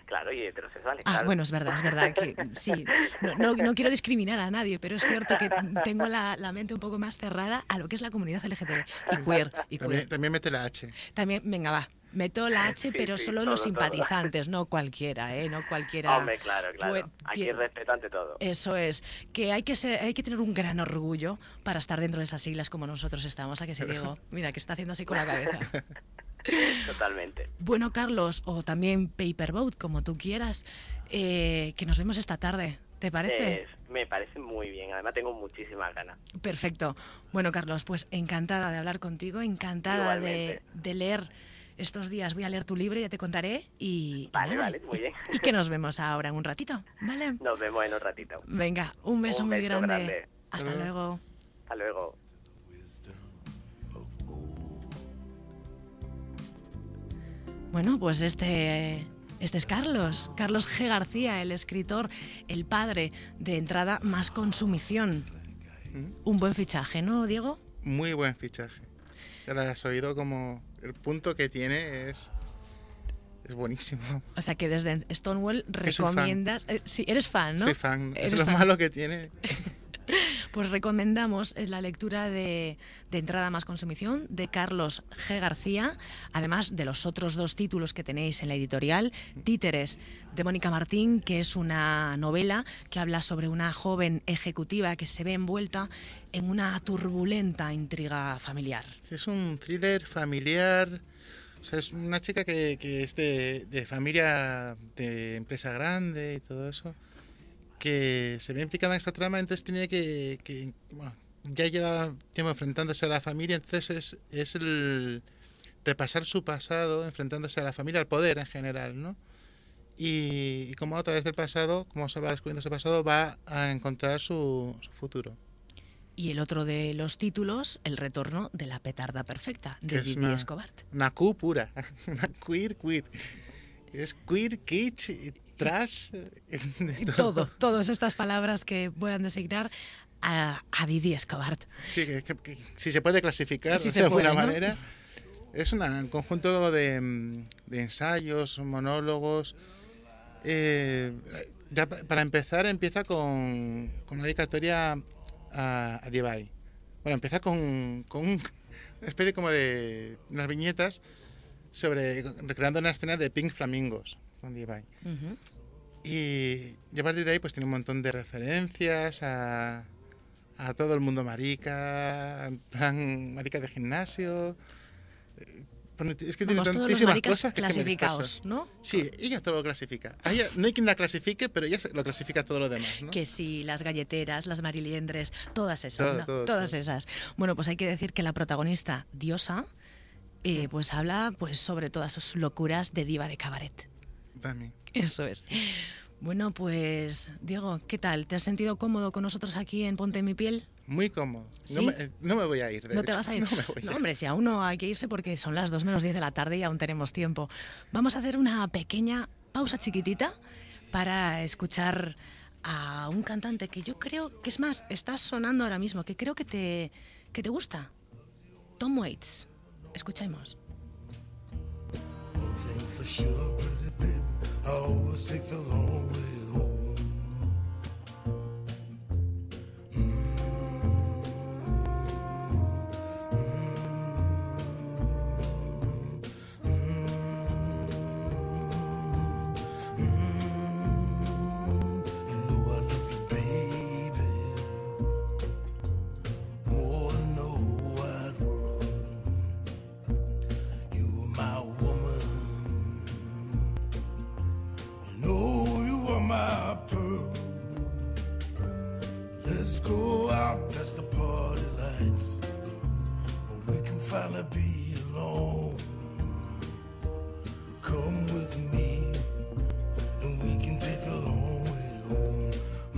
Claro, y heterosexuales, Ah, claro. bueno, es verdad que sí. No quiero discriminar a nadie, pero es cierto que tengo la mente un poco más cerrada a lo que es la comunidad LGTB y queer. También mete la H. También, venga, va. Meto la H, Sí, pero sí, solo todo, los todo. simpatizantes, no cualquiera, ¿eh? No cualquiera. Hombre, claro, puede- Aquí respeto ante todo. Eso es, que hay que tener un gran orgullo para estar dentro de esas siglas como nosotros estamos, ¿a que se Diego? Mira, que está haciendo así con la cabeza. Totalmente. Bueno, Carlos, o también Paperboat, como tú quieras, que nos vemos esta tarde, ¿te parece? Me parece muy bien, además tengo muchísimas ganas. Perfecto. Bueno, Carlos, pues encantada de hablar contigo, encantada de leer estos días. Voy a leer tu libro, ya te contaré y Vale, muy bien. y que nos vemos ahora en un ratito, ¿vale? Nos vemos en un ratito. Venga, un beso muy beso grande. grande. Hasta luego. Hasta luego. Bueno, pues este es Carlos G. García, el escritor, el padre de Entrada más Consumición. Un buen fichaje, ¿no, Diego? Muy buen fichaje. Ya lo has oído, como el punto que tiene es buenísimo. O sea que desde Stonewall Que soy fan. recomiendas... sí, eres fan, ¿no? Soy fan. Es Eres lo fan. malo que tiene. Pues recomendamos la lectura de Entrada más Consumición de Carlos G. García, además de los otros dos títulos que tenéis en la editorial, Títeres, de Mónica Martín, que es una novela que habla sobre una joven ejecutiva que se ve envuelta en una turbulenta intriga familiar. Es un thriller familiar. O sea, es una chica que es de familia, de empresa grande y todo eso, que se ve implicada en esta trama, entonces tiene bueno, ya lleva tiempo enfrentándose a la familia, entonces es el repasar su pasado, enfrentándose a la familia, al poder en general, ¿no? Y como a través del pasado, como se va descubriendo ese pasado, va a encontrar su futuro. Y el otro de los títulos, El retorno de la petarda perfecta, de Que es Didier Escobar. Una Q pura, una queer. Es queer, kitsch, trash, de todo. Todas estas palabras que puedan designar a Didier Escobar. Sí, que si se puede clasificar Sí de alguna puede, ¿no? manera. Es un conjunto de ensayos, monólogos. Ya para empezar, empieza con una dedicatoria a Dibai. Bueno, empieza con una especie como de unas viñetas recreando una escena de Pink Flamingos con Dibai. Uh-huh. Y a partir de ahí pues tiene un montón de referencias a todo el mundo marica, en plan marica de gimnasio. Es que tiene Vamos, todos los tantísimas maricas cosas que me clasificados, disperso. ¿no? Sí, ella todo lo clasifica. A ella, no hay quien la clasifique, pero ella lo clasifica todo lo demás, ¿no? Que sí, las galleteras, las mariliendres, todas esas, Todo, ¿no? Todas esas. Bueno, pues hay que decir que la protagonista, Diosa, pues habla pues sobre todas sus locuras de diva de cabaret. También. Eso es. Bueno, pues, Diego, ¿qué tal? ¿Te has sentido cómodo con nosotros aquí en Ponte en mi piel? Muy cómodo. ¿Sí? No me voy a ir, de ¿No hecho. te vas a ir? No me voy a ir. Hombre, si aún no hay que irse porque son las 2 menos 10 de la tarde y aún tenemos tiempo. Vamos a hacer una pequeña pausa chiquitita para escuchar a un cantante que yo creo que, es más, está sonando ahora mismo, que creo que te gusta. Tom Waits. Escuchemos. One thing for sure, pretty baby, I always take the long way home. You know I love you, baby, more than the whole wide world. You are my woman. You know you are my pearl. Let's go out past the party lights, where we can finally be alone. Come with me, and we can take the long way home.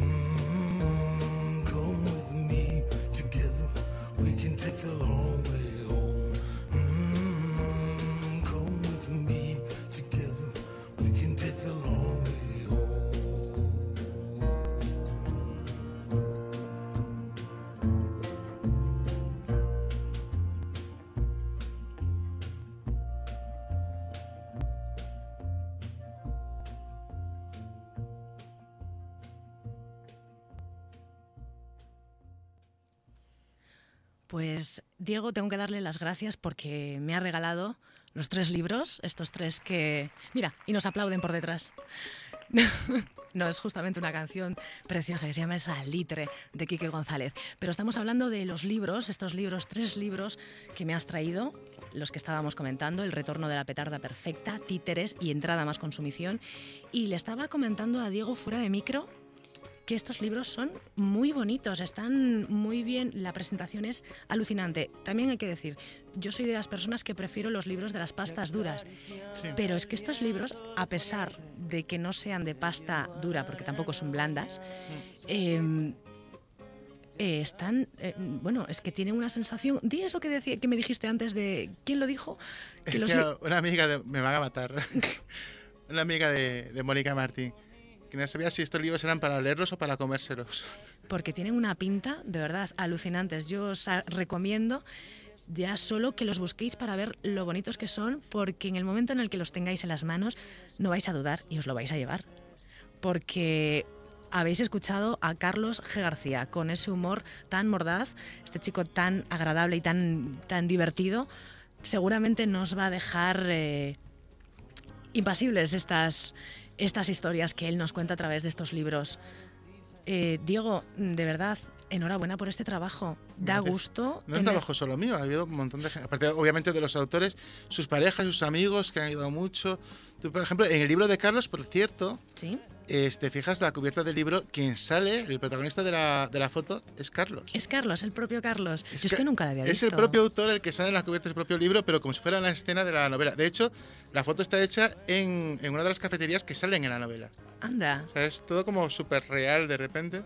Come with me, together we can take the long way home. Come with me, together we can take the long way home. Pues Diego, tengo que darle las gracias porque me ha regalado los 3 libros, estos 3 que... Mira, y nos aplauden por detrás. No, es justamente una canción preciosa que se llama Salitre, de Quique González. Pero estamos hablando de los libros, estos libros, 3 libros que me has traído, los que estábamos comentando, El retorno de la petarda perfecta, Títeres y Entrada más consumición. Y le estaba comentando a Diego fuera de micro que estos libros son muy bonitos, están muy bien, la presentación es alucinante. También hay que decir, yo soy de las personas que prefiero los libros de las pastas duras, Sí. pero es que estos libros, a pesar de que no sean de pasta dura, porque tampoco son blandas, están, bueno, es que tienen una sensación. Di eso que me dijiste antes de, ¿quién lo dijo? Que los Una amiga me van a matar. Una amiga de Mónica Martín, que no sabía si estos libros eran para leerlos o para comérselos. Porque tienen una pinta, de verdad, alucinantes. Yo os recomiendo ya solo que los busquéis para ver lo bonitos que son, porque en el momento en el que los tengáis en las manos no vais a dudar y os lo vais a llevar. Porque habéis escuchado a Carlos G. García con ese humor tan mordaz, este chico tan agradable y tan divertido, seguramente nos va a dejar impasibles estas historias que él nos cuenta a través de estos libros. Diego, de verdad, enhorabuena por este trabajo. Da Gracias. gusto. No es trabajo solo mío, ha habido un montón de gente. Aparte, obviamente, de los autores, sus parejas, sus amigos que han ayudado mucho. Tú, por ejemplo, en el libro de Carlos, por cierto, Sí. Fijas la cubierta del libro, quien sale, el protagonista de la foto, es Carlos. Es Carlos, el propio Carlos. Yo es que nunca la había visto. Es el propio autor el que sale en la cubierta del propio libro, pero como si fuera una escena de la novela. De hecho, la foto está hecha en una de las cafeterías que salen en la novela. Anda, O sea, es todo como súper real de repente.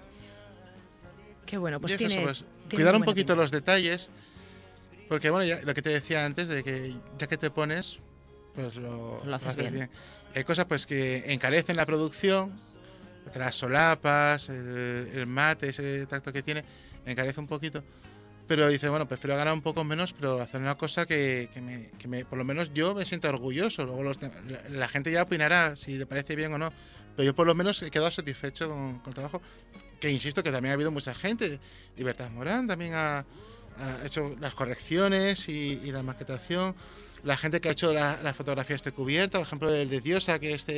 qué bueno. Pues Y es tiene, eso, pues, tiene cuidar muy un buena poquito pinta. los detalles, porque bueno, ya, lo que te decía antes, de que ya que te pones, pues lo haces bien. Y hay cosas pues que encarecen la producción, porque las solapas, el mate, ese tacto que tiene, encarece un poquito. Pero dice, bueno, prefiero ganar un poco menos, pero hacer una cosa que por lo menos yo me siento orgulloso. Luego la gente ya opinará si le parece bien o no. Pero yo por lo menos he quedado satisfecho con el trabajo. Que insisto que también ha habido mucha gente. Libertad Morán también ha hecho las correcciones y la maquetación. La gente que ha hecho las fotografías de cubierta, por ejemplo el de Diosa, que es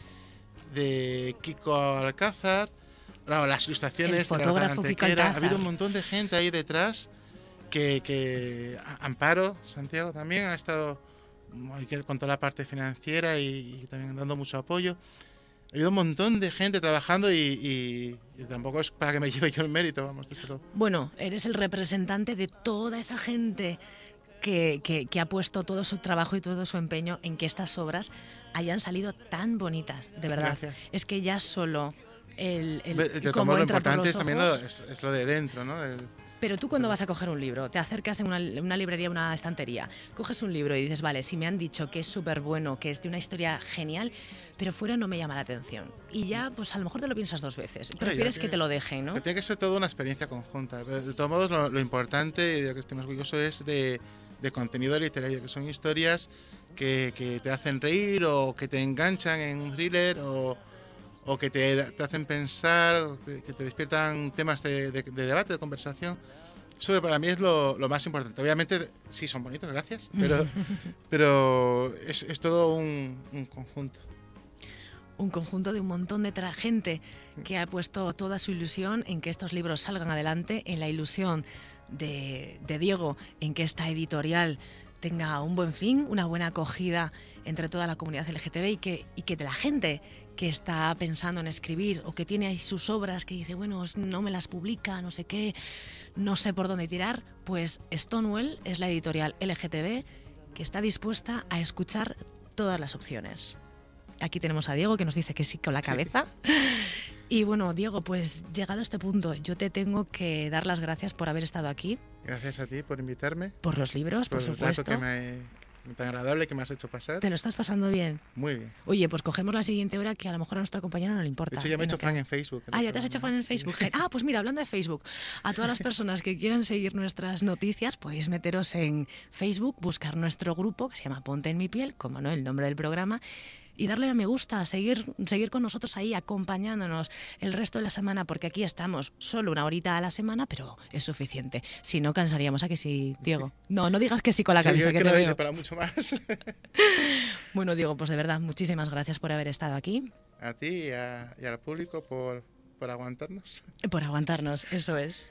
de Kiko Alcázar. No, las ilustraciones El fotógrafo de Kiko Antequera. Ha Alcázar. habido un montón de gente ahí detrás que Amparo Santiago también ha estado con toda la parte financiera y también dando mucho apoyo. Ha habido un montón de gente trabajando y tampoco es para que me lleve yo el mérito, vamos, esto Bueno, eres el representante de toda esa gente que ha puesto todo su trabajo y todo su empeño en que estas obras hayan salido tan bonitas, de verdad. Gracias. Es que ya solo el de cómo lo entra por importante los es también ojos. es lo de dentro, ¿no? Pero tú cuando vas a coger un libro, te acercas en una librería, una estantería, coges un libro y dices, vale, si me han dicho que es súper bueno, que es de una historia genial, pero fuera no me llama la atención. Y ya, pues a lo mejor te lo piensas 2 veces. Prefieres que te lo dejen, ¿no? Que tiene que ser toda una experiencia conjunta. Pero de todos modos, lo importante y de lo que estoy más orgulloso es de contenido literario, que son historias que te hacen reír o que te enganchan en un thriller o que te hacen pensar, que te despiertan temas de debate, de conversación. Eso para mí es lo más importante. Obviamente, sí, son bonitos, gracias, pero es todo un conjunto. Un conjunto de un montón de gente que ha puesto toda su ilusión en que estos libros salgan adelante, en la ilusión de Diego, en que esta editorial tenga un buen fin, una buena acogida entre toda la comunidad LGTB y que de la gente que está pensando en escribir o que tiene ahí sus obras que dice, bueno, no me las publica, no sé qué, no sé por dónde tirar, pues Stonewall es la editorial LGTB que está dispuesta a escuchar todas las opciones. Aquí tenemos a Diego que nos dice que sí con la cabeza. Y bueno, Diego, pues llegado a este punto, yo te tengo que dar las gracias por haber estado aquí. Gracias a ti por invitarme. Por los libros, por el supuesto. rato tan agradable que me has hecho pasar. ¿Te lo estás pasando bien? Muy bien. Oye, pues cogemos la siguiente hora que a lo mejor a nuestra compañera no le importa. De hecho, ya me he hecho Venga, fan en Facebook. Ah, ya te has hecho fan en Facebook. Ah, pues mira, hablando de Facebook, a todas las personas que quieran seguir nuestras noticias, podéis meteros en Facebook, buscar nuestro grupo que se llama Ponte en mi piel, como no, el nombre del programa, y darle a me gusta, seguir con nosotros ahí, acompañándonos el resto de la semana, porque aquí estamos solo una horita a la semana, pero es suficiente. Si no, cansaríamos. ¿A que sí, Diego? No digas que sí con la cabeza, Yo que que te no veo. doy para mucho más. Bueno, Diego, pues de verdad, muchísimas gracias por haber estado aquí. A ti y al público por aguantarnos. Por aguantarnos, eso es.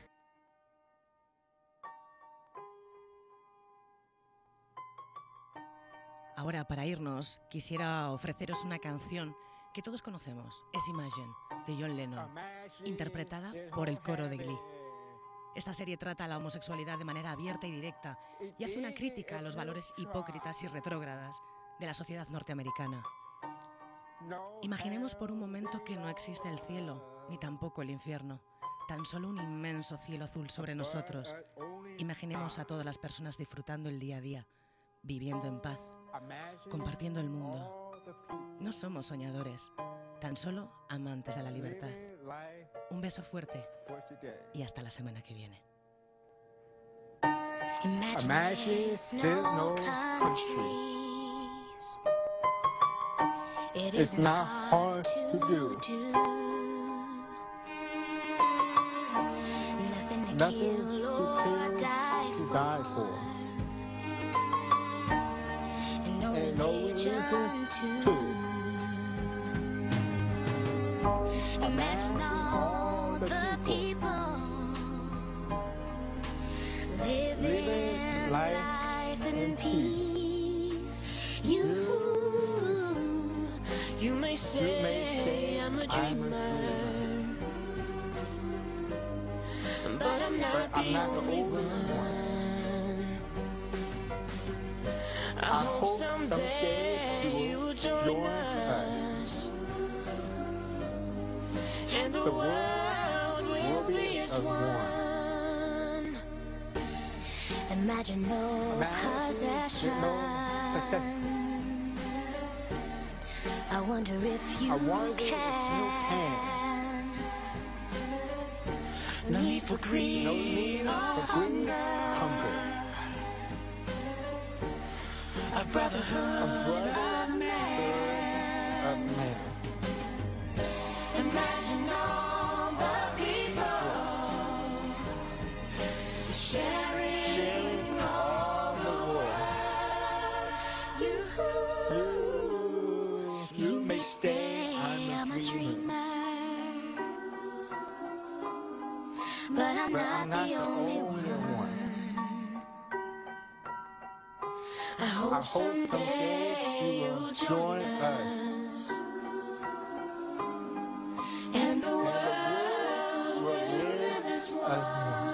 Ahora, para irnos, quisiera ofreceros una canción que todos conocemos. Es Imagine, de John Lennon, interpretada por el coro de Glee. Esta serie trata la homosexualidad de manera abierta y directa y hace una crítica a los valores hipócritas y retrógradas de la sociedad norteamericana. Imaginemos por un momento que no existe el cielo, ni tampoco el infierno, tan solo un inmenso cielo azul sobre nosotros. Imaginemos a todas las personas disfrutando el día a día, viviendo en paz, compartiendo el mundo. No somos soñadores, tan solo amantes de la libertad. Un beso fuerte y hasta la semana que viene. Imagine there's no countries. It is not hard to do. Nothing to kill or die for. And no religion too. Imagine all the people living life in peace. You may say I'm a dreamer, but I'm not the only one. I hope someday you will join us, and the world will be as one. Imagine no possessions. I wonder if you can. No need for greed or hunger. A brotherhood of man. Imagine all the people sharing all the world. You may say I'm a dreamer, but I'm not the only one. I hope someday you'll join us, and the world will live as one.